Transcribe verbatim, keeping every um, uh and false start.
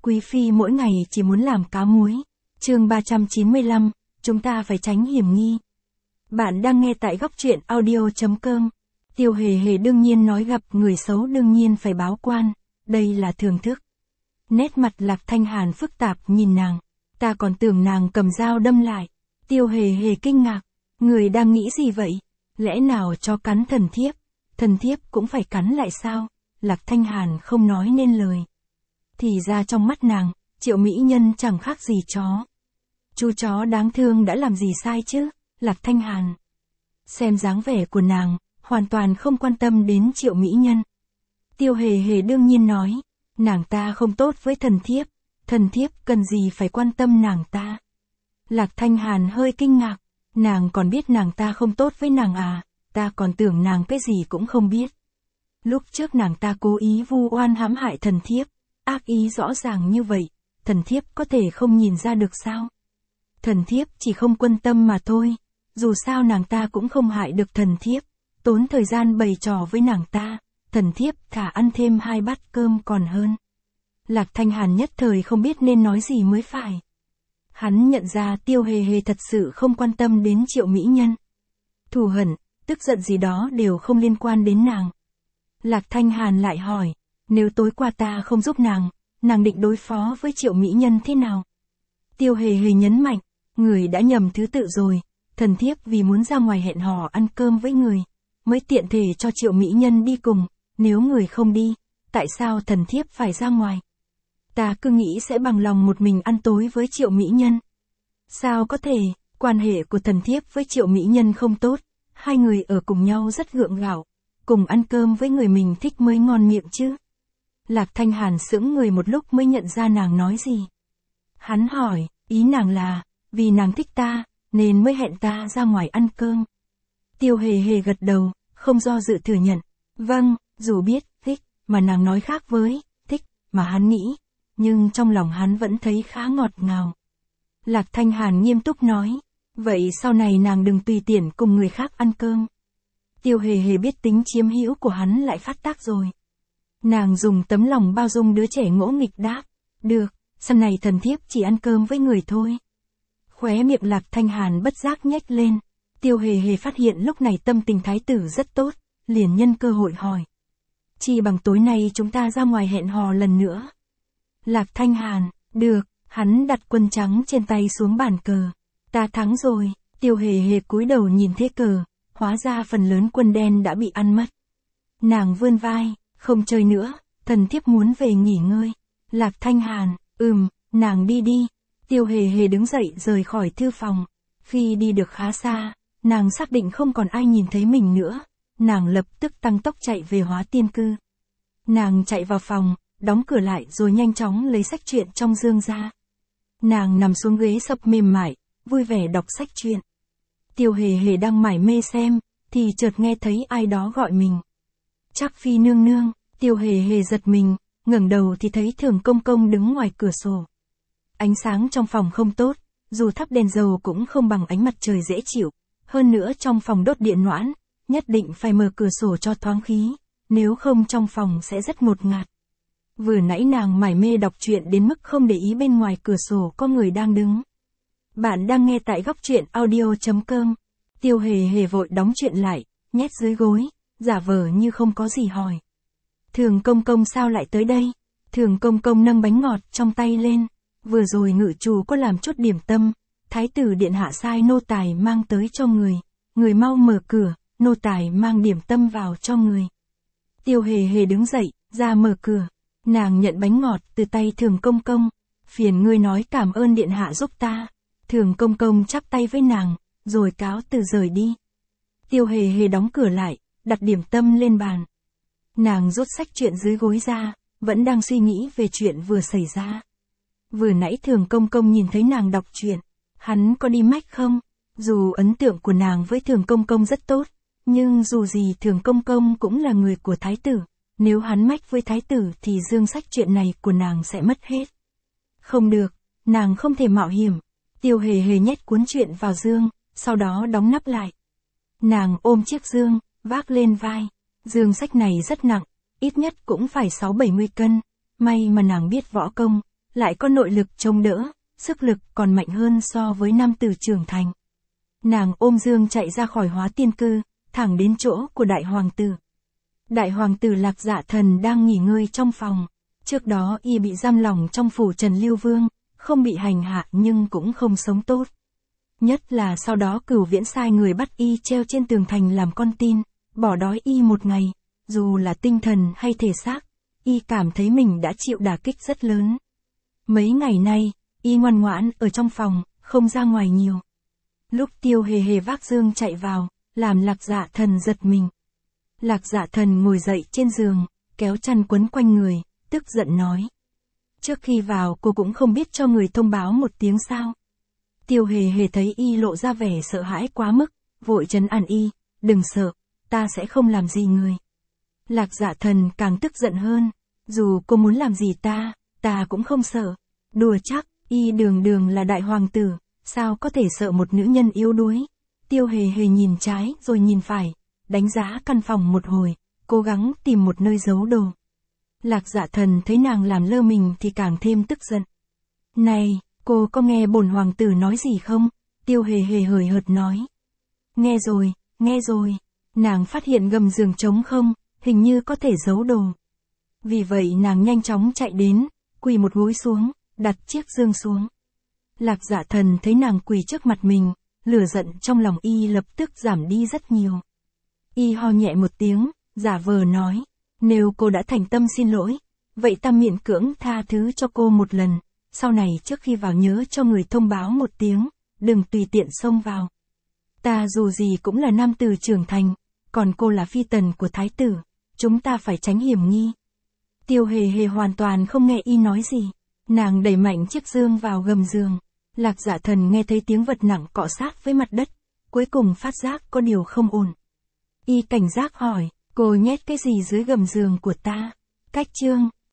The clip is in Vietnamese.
Quý phi mỗi ngày chỉ muốn làm cá muối. Chương ba trăm chín mươi lăm, chúng ta phải tránh hiểm nghi. Bạn đang nghe tại góc truyện audio chấm com. Tiêu Hề Hề đương nhiên nói gặp người xấu đương nhiên phải báo quan, đây là thường thức. Nét mặt Lạc Thanh Hàn phức tạp nhìn nàng, ta còn tưởng nàng cầm dao đâm lại. Tiêu Hề Hề kinh ngạc, người đang nghĩ gì vậy? Lẽ nào cho cắn thần thiếp, thần thiếp cũng phải cắn lại sao? Lạc Thanh Hàn không nói nên lời. Thì ra trong mắt nàng, Triệu mỹ nhân chẳng khác gì chó. Chú chó đáng thương đã làm gì sai chứ? Lạc Thanh Hàn xem dáng vẻ của nàng, hoàn toàn không quan tâm đến Triệu mỹ nhân. Tiêu Hề Hề đương nhiên nói, nàng ta không tốt với thần thiếp, thần thiếp cần gì phải quan tâm nàng ta. Lạc Thanh Hàn hơi kinh ngạc, nàng còn biết nàng ta không tốt với nàng à, ta còn tưởng nàng cái gì cũng không biết. Lúc trước nàng ta cố ý vu oan hãm hại thần thiếp, ác ý rõ ràng như vậy, thần thiếp có thể không nhìn ra được sao? Thần thiếp chỉ không quan tâm mà thôi, dù sao nàng ta cũng không hại được thần thiếp, tốn thời gian bày trò với nàng ta, thần thiếp thả ăn thêm hai bát cơm còn hơn. Lạc Thanh Hàn nhất thời không biết nên nói gì mới phải. Hắn nhận ra Tiêu Hề Hề thật sự không quan tâm đến Triệu mỹ nhân. Thù hận, tức giận gì đó đều không liên quan đến nàng. Lạc Thanh Hàn lại hỏi, nếu tối qua ta không giúp nàng, nàng định đối phó với Triệu mỹ nhân thế nào? Tiêu Hề Hề nhấn mạnh, người đã nhầm thứ tự rồi, thần thiếp vì muốn ra ngoài hẹn hò ăn cơm với người, mới tiện thể cho Triệu mỹ nhân đi cùng, nếu người không đi, tại sao thần thiếp phải ra ngoài? Ta cứ nghĩ sẽ bằng lòng một mình ăn tối với Triệu mỹ nhân. Sao có thể, quan hệ của thần thiếp với Triệu mỹ nhân không tốt, hai người ở cùng nhau rất gượng gạo, cùng ăn cơm với người mình thích mới ngon miệng chứ. Lạc Thanh Hàn sững người một lúc mới nhận ra nàng nói gì. Hắn hỏi, ý nàng là, vì nàng thích ta, nên mới hẹn ta ra ngoài ăn cơm. Tiêu Hề Hề gật đầu, không do dự thừa nhận. Vâng, dù biết, thích, mà nàng nói khác với, thích, mà hắn nghĩ, nhưng trong lòng hắn vẫn thấy khá ngọt ngào. Lạc Thanh Hàn nghiêm túc nói, vậy sau này nàng đừng tùy tiện cùng người khác ăn cơm. Tiêu Hề Hề biết tính chiếm hữu của hắn lại phát tác rồi. Nàng dùng tấm lòng bao dung đứa trẻ ngỗ nghịch đáp, được, sau này thần thiếp chỉ ăn cơm với người thôi. Khóe miệng Lạc Thanh Hàn bất giác nhếch lên. Tiêu Hề Hề phát hiện lúc này tâm tình thái tử rất tốt, liền nhân cơ hội hỏi. Chỉ bằng tối nay chúng ta ra ngoài hẹn hò lần nữa. Lạc Thanh Hàn, được, hắn đặt quân trắng trên tay xuống bàn cờ. Ta thắng rồi. Tiêu Hề Hề cúi đầu nhìn thế cờ, hóa ra phần lớn quân đen đã bị ăn mất. Nàng vươn vai, không chơi nữa, thần thiếp muốn về nghỉ ngơi. Lạc Thanh Hàn, ừm, nàng đi đi. Tiêu Hề Hề đứng dậy rời khỏi thư phòng. Khi đi được khá xa, nàng xác định không còn ai nhìn thấy mình nữa. Nàng lập tức tăng tốc chạy về Hóa Tiên Cư. Nàng chạy vào phòng, đóng cửa lại rồi nhanh chóng lấy sách truyện trong dương ra. Nàng nằm xuống ghế sập mềm mại, vui vẻ đọc sách truyện. Tiêu Hề Hề đang mải mê xem, thì chợt nghe thấy ai đó gọi mình. Trác Phi nương nương. Tiêu Hề Hề giật mình, ngẩng đầu thì thấy Thường Công Công đứng ngoài cửa sổ. Ánh sáng trong phòng không tốt, dù thắp đèn dầu cũng không bằng ánh mặt trời dễ chịu. Hơn nữa trong phòng đốt điện noãn, nhất định phải mở cửa sổ cho thoáng khí, nếu không trong phòng sẽ rất ngột ngạt. Vừa nãy nàng mải mê đọc truyện đến mức không để ý bên ngoài cửa sổ có người đang đứng. Bạn đang nghe tại góc truyện audio chấm com. Tiêu Hề Hề vội đóng truyện lại, nhét dưới gối, giả vờ như không có gì hỏi. Thường Công Công sao lại tới đây? Thường Công Công nâng bánh ngọt trong tay lên. Vừa rồi ngự chủ có làm chút điểm tâm, thái tử điện hạ sai nô tài mang tới cho người. Người mau mở cửa, nô tài mang điểm tâm vào cho người. Tiêu Hề Hề đứng dậy, ra mở cửa. Nàng nhận bánh ngọt từ tay Thường Công Công. Phiền ngươi nói cảm ơn điện hạ giúp ta. Thường Công Công chắp tay với nàng, rồi cáo từ rời đi. Tiêu Hề Hề đóng cửa lại, đặt điểm tâm lên bàn. Nàng rút sách truyện dưới gối ra, vẫn đang suy nghĩ về chuyện vừa xảy ra. Vừa nãy Thường Công Công nhìn thấy nàng đọc truyện, hắn có đi mách không? Dù ấn tượng của nàng với Thường Công Công rất tốt, nhưng dù gì Thường Công Công cũng là người của thái tử, nếu hắn mách với thái tử thì dương sách truyện này của nàng sẽ mất hết. Không được, nàng không thể mạo hiểm. Tiêu Hề Hề nhét cuốn truyện vào dương, sau đó đóng nắp lại. Nàng ôm chiếc dương, vác lên vai. Dương sách này rất nặng, ít nhất cũng phải sáu bảy mươi cân, may mà nàng biết võ công, lại có nội lực chống đỡ, sức lực còn mạnh hơn so với nam tử trưởng thành. Nàng ôm dương chạy ra khỏi hóa tiên cư, thẳng đến chỗ của đại hoàng tử. Đại hoàng tử Lạc Dạ Thần đang nghỉ ngơi trong phòng. Trước đó y bị giam lỏng trong phủ Trần Lưu Vương, không bị hành hạ nhưng cũng không sống tốt. Nhất là sau đó Cửu Viễn sai người bắt y treo trên tường thành làm con tin, bỏ đói y một ngày, dù là tinh thần hay thể xác, y cảm thấy mình đã chịu đả kích rất lớn. Mấy ngày nay, y ngoan ngoãn ở trong phòng, không ra ngoài nhiều. Lúc Tiêu Hề Hề vác dương chạy vào, làm Lạc Dạ Thần giật mình. Lạc Dạ Thần ngồi dậy trên giường, kéo chăn quấn quanh người, tức giận nói. Trước khi vào cô cũng không biết cho người thông báo một tiếng sao. Tiêu Hề Hề thấy y lộ ra vẻ sợ hãi quá mức, vội trấn an y, đừng sợ, ta sẽ không làm gì người. Lạc Dạ Thần càng tức giận hơn, dù cô muốn làm gì ta, ta cũng không sợ. Đùa chắc, y đường đường là đại hoàng tử, sao có thể sợ một nữ nhân yếu đuối. Tiêu Hề Hề nhìn trái rồi nhìn phải, đánh giá căn phòng một hồi, cố gắng tìm một nơi giấu đồ. Lạc Dạ Thần thấy nàng làm lơ mình thì càng thêm tức giận. Này, cô có nghe bổn hoàng tử nói gì không? Tiêu Hề Hề hời hợt nói. Nghe rồi, nghe rồi. Nàng phát hiện gầm giường trống không, hình như có thể giấu đồ. Vì vậy nàng nhanh chóng chạy đến, quỳ một gối xuống, đặt chiếc dương xuống. Lạc Dạ Thần thấy nàng quỳ trước mặt mình, lửa giận trong lòng y lập tức giảm đi rất nhiều. Y ho nhẹ một tiếng, giả vờ nói, nếu cô đã thành tâm xin lỗi, vậy ta miễn cưỡng tha thứ cho cô một lần, sau này trước khi vào nhớ cho người thông báo một tiếng, đừng tùy tiện xông vào. Ta dù gì cũng là nam tử trưởng thành, còn cô là phi tần của thái tử, chúng ta phải tránh hiểm nghi. Tiêu Hề Hề hoàn toàn không nghe y nói gì, nàng đẩy mạnh chiếc dương vào gầm giường. Lạc Dạ Thần nghe thấy tiếng vật nặng cọ sát với mặt đất, cuối cùng phát giác có điều không ổn. Y cảnh giác hỏi, cô nhét cái gì dưới gầm giường của ta? Cách chương